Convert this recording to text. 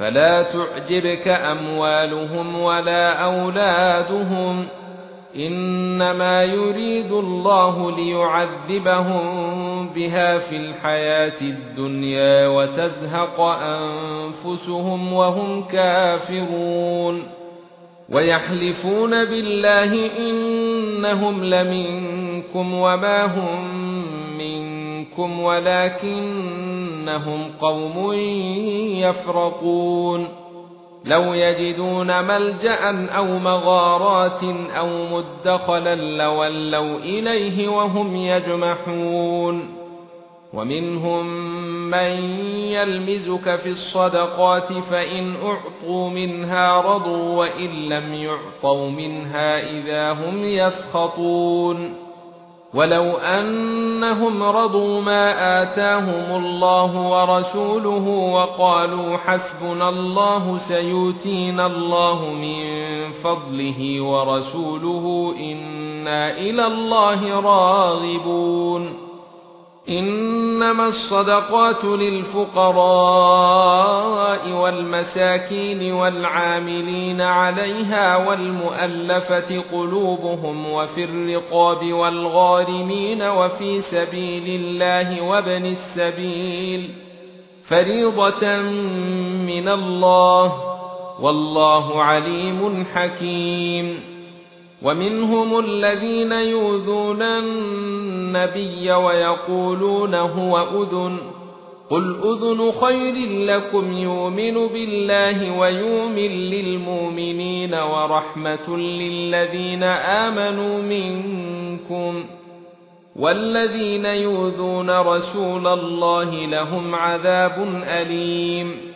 فلا تعجبك أموالهم ولا أولادهم إنما يريد الله ليعذبهم بها في الحياة الدنيا وتزهق أنفسهم وهم كافرون ويحلفون بالله إنهم لمنكم وما هم منكم ولكنهم قوم يفرقون لو يجدون ملجأ أو مغارات أو مدخلا لولوا إليه وهم يجمحون ومنهم من يلمزك في الصدقات فإن أعطوا منها رضوا وإن لم يعطوا منها إذا هم يسخطون ولو أنهم رضوا ما آتاهم الله ورسوله وقالوا حسبنا الله سيؤتينا الله من فضله ورسوله إنا إلى الله راغبون إنما الصدقات للفقراء والمساكين والعاملين عليها والمؤلفة قلوبهم وفي الرقاب والغارمين وفي سبيل الله وابن السبيل فريضة من الله والله عليم حكيم ومنهم الذين يؤذون النبي ويقولون هو أذن قل أذن خير لكم يؤمن بالله ويؤمن للمؤمنين ورحمة للذين آمنوا منكم والذين يؤذون رسول الله لهم عذاب أليم